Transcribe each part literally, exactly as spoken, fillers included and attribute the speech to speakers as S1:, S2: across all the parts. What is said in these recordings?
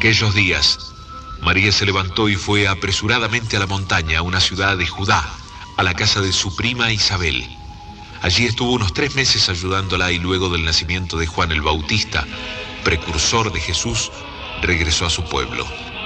S1: aquellos días, María se levantó y fue apresuradamente a la montaña, a una ciudad de Judá, a la casa de su prima Isabel. Allí estuvo unos tres meses ayudándola y luego del nacimiento de Juan el Bautista, precursor de Jesús, regresó a su pueblo.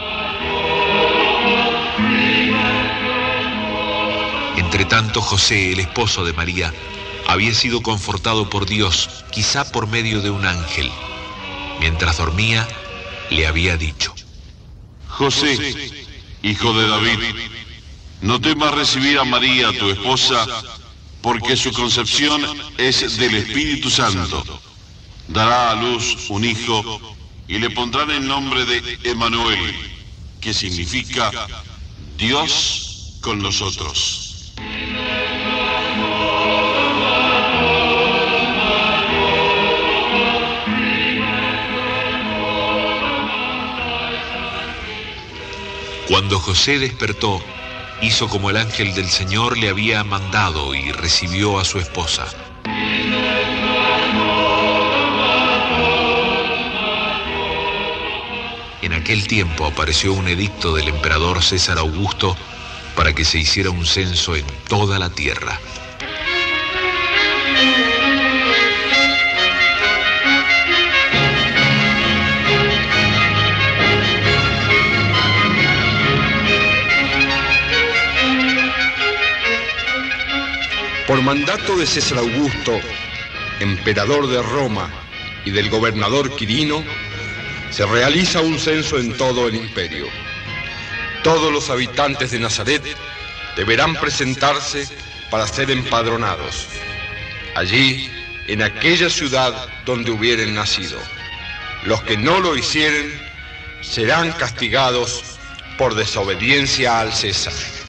S1: Entretanto, José, el esposo de María, había sido confortado por Dios, quizá por medio de un ángel. Mientras dormía, le había dicho:
S2: José, hijo de David, no temas recibir a María, tu esposa, porque su concepción es del Espíritu Santo. Dará a luz un hijo y le pondrán el nombre de Emmanuel, que significa Dios con nosotros.
S1: Cuando José despertó, hizo como el ángel del Señor le había mandado y recibió a su esposa. En aquel tiempo apareció un edicto del emperador César Augusto para que se hiciera un censo en toda la tierra.
S3: Por mandato de César Augusto, emperador de Roma, y del gobernador Quirino, se realiza un censo en todo el imperio. Todos los habitantes de Nazaret deberán presentarse para ser empadronados. Allí, en aquella ciudad donde hubieren nacido. Los que no lo hicieren serán castigados por desobediencia al César.